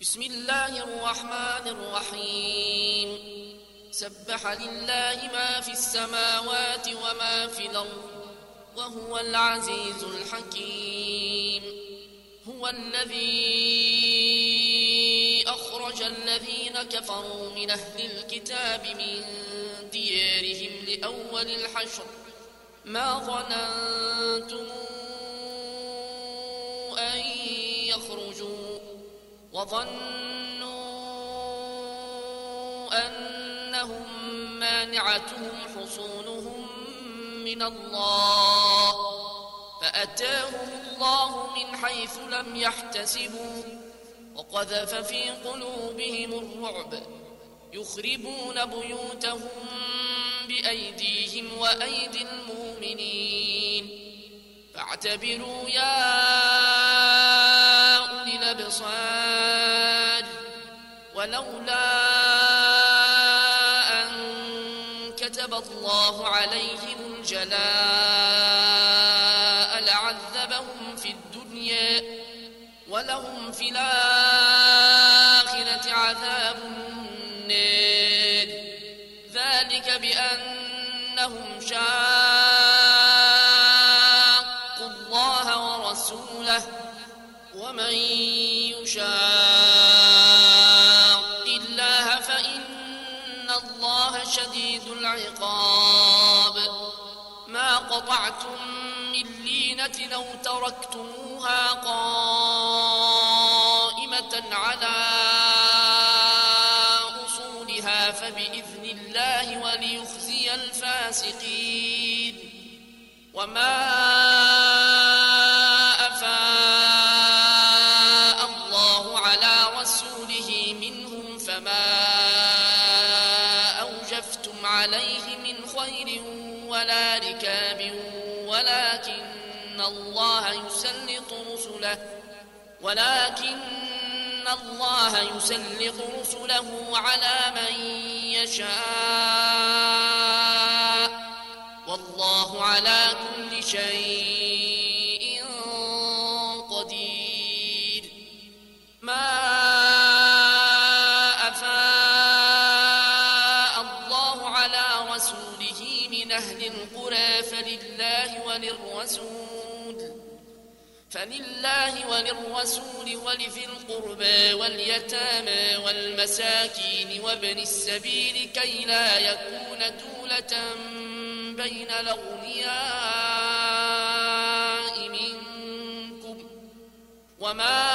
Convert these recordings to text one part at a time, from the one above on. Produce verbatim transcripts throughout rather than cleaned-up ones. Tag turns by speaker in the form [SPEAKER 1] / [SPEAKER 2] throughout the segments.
[SPEAKER 1] بسم الله الرحمن الرحيم سبح لله ما في السماوات وما في الأرض وهو العزيز الحكيم. هو الذي أخرج الذين كفروا من أهل الكتاب من ديارهم لأول الحشر ما ظننتم أن يخرجوا وظنوا أنهم مانعتهم حصونهم من الله فأتاهم الله من حيث لم يحتسبوا وقذف في قلوبهم الرعب يخربون بيوتهم بأيديهم وأيدي المؤمنين فاعتبروا يا أولي الأبصار ولولا أن كتب الله عليهم الجلاء لعذبهم في الدنيا ولهم في الآخرة عذاب النار ذلك بأنهم شاقوا الله ورسوله ومن يشاق الله فإن الله شديد العقاب. ما قطعتم من لينة أو تركتموها قائمة على أصولها فبإذن الله وليخزي الفاسقين. وما أفاء الله على رسوله منهم فما أوجفتم عليه من خير ولا ركاب ولكن الله يسلط رسله ولكن الله يسلط رسله على من يشاء والله على كل شيء قدير. ما أفاء الله على رسوله من أهل القرى فلله وللرسول فلله وللرسول ولذي القربى واليتامى والمساكين وابن السبيل كي لا يكون دولة بين الأغنياء منكم. وما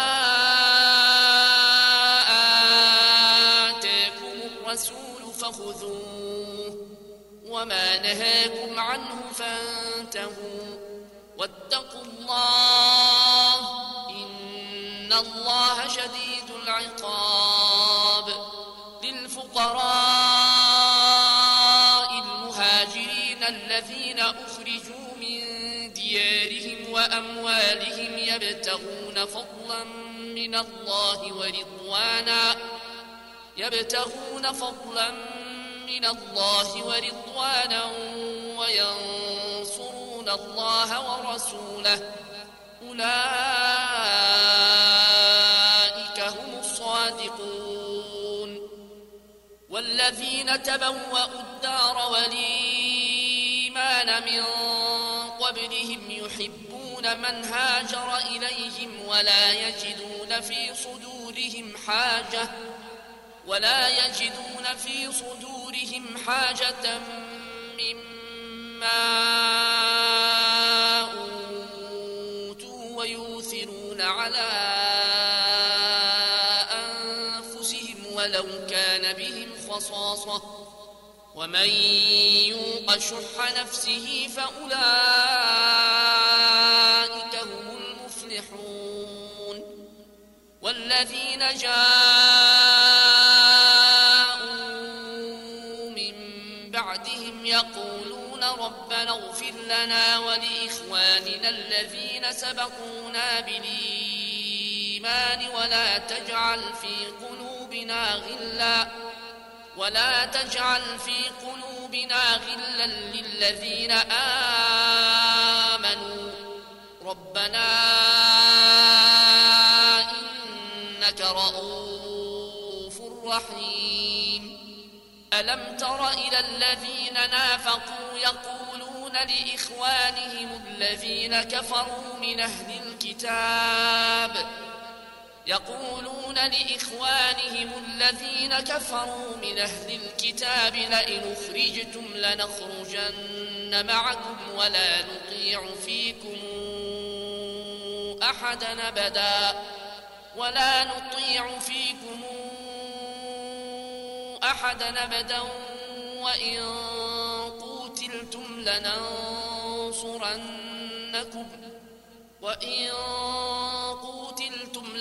[SPEAKER 1] آتاكم الرسول فخذوه وما نهاكم عنه فانتهوا واتقوا الله إن الله شديد العقاب. للفقراء المهاجرين الذين أخرجوا من ديارهم وأموالهم يبتغون فضلا من الله ورضوانا يبتغون فضلا من الله ورضوانا وينصرون الله ورسوله أولئك هم الصادقون. والذين تبوأوا الدار والإيمان من قبلهم يحبون من هاجر إليهم ولا يجدون في صدورهم حاجة ولا يجدون في صدورهم حاجة مما أوتوا ويؤثرون على أنفسهم ولو كان بهم خصاصة ومن يوق شح نفسه فأولئك هم المفلحون. والذين جاءوا من بعدهم يقولون ربنا اغفر لنا ولإخواننا الذين سبقونا بالإيمان ولا تجعل في قلوبنا غلا ولا تجعل في قلوبنا غلا للذين آمنوا ربنا إنك رؤوف رحيم ألم تر إلى الذين نافقوا يقولون لإخوانهم الذين كفروا من أهل الكتاب يقولون لإخوانهم الذين كفروا من أهل الكتاب لئن أخرجتم لنخرجن معكم ولا نطيع فيكم أحدا أبدا ولا نطيع فيكم أحدا أبدا وإن قوتلتم لننصرنكم وإن قوتلتم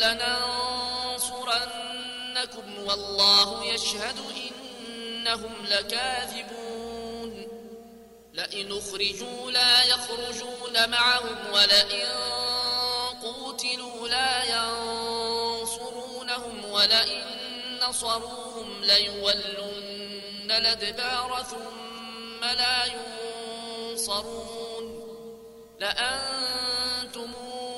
[SPEAKER 1] لننصرنكم والله يشهد إنهم لكاذبون لئن أخرجوا لا يخرجون معهم ولئن قوتلوا لا ينصرونهم ولئن نصروهم ليولن الأدبار ثم لا ينصرون لأنتم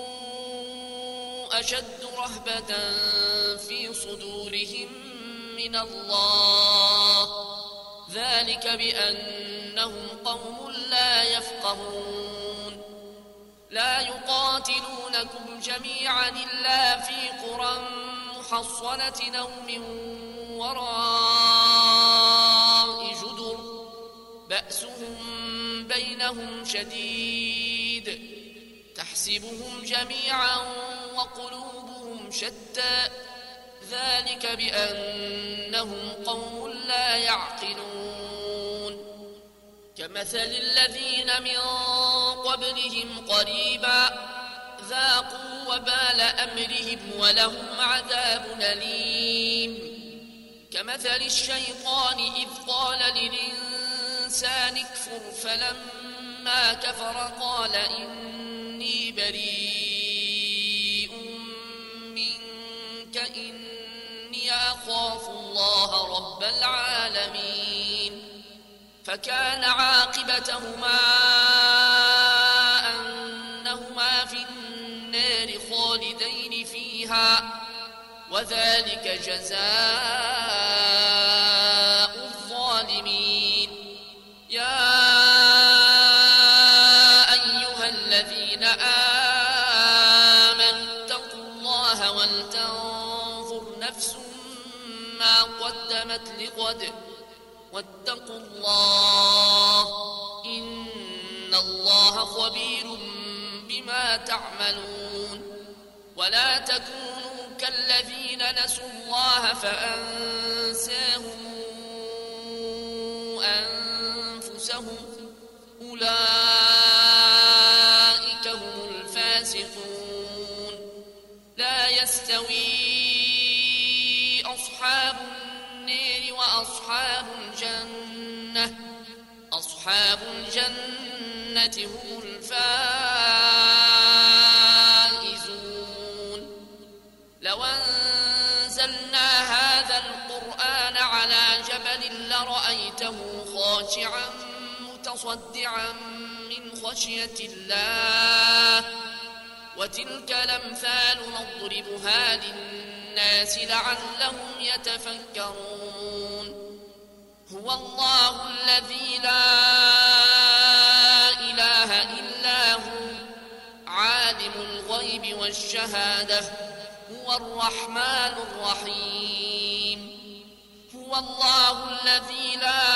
[SPEAKER 1] أشد رهبة في صدورهم من الله ذلك بأنهم قوم لا يفقهون لا يقاتلونكم جميعا إلا في قرى محصنة أو من وراء جدر بأسهم بينهم شديد تحسبهم جميعا وقلوبهم شتى ذلك بأنهم قوم لا يعقلون كمثل الذين من قبلهم قريبا ذاقوا وبال أمرهم ولهم عذاب أليم كمثل الشيطان إذ قال للإنسان اكفر فلما كفر قال إني بريء منك إني أخاف الله رب العالمين فكان عاقبتهما أنهما في النار خالدين فيها وذلك جزاء الظالمين يا أيها الذين آمنوا اتقوا الله ولتنظر نفس ما قدمت لغد واتقوا الله إن الله خبير بما تعملون ولا تكونوا كالذين نسوا الله فأنساهم أنفسهم أولئك هم الفاسقون لا يستوي أصحاب النار وأصحاب الجنة أصحاب الجنة هم الفائزون لو أنزلنا هذا القرآن على جبل لرأيته خاشعا متصدعا من خشية الله وتلك الأمثال نضربها للناس لعلهم يتفكرون هو الله الذي لا إله إلا هو عالم الغيب والشهادة هو الرحمن الرحيم هو الله الذي لا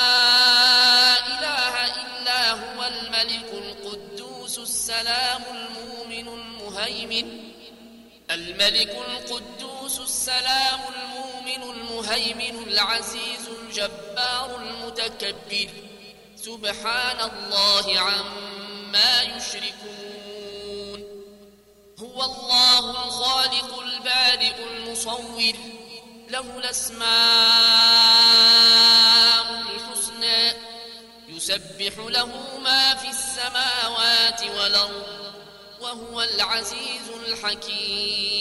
[SPEAKER 1] إله إلا هو الملك القدوس السلام المؤمن المهيمن الملك القدوس السلام المؤمن المهيمن العزيز الجبار المتكبر سبحان الله عما يشركون هو الله الخالق البارئ المصور له الأسماء الحسنى يسبح له ما في السماوات والأرض وهو العزيز الحكيم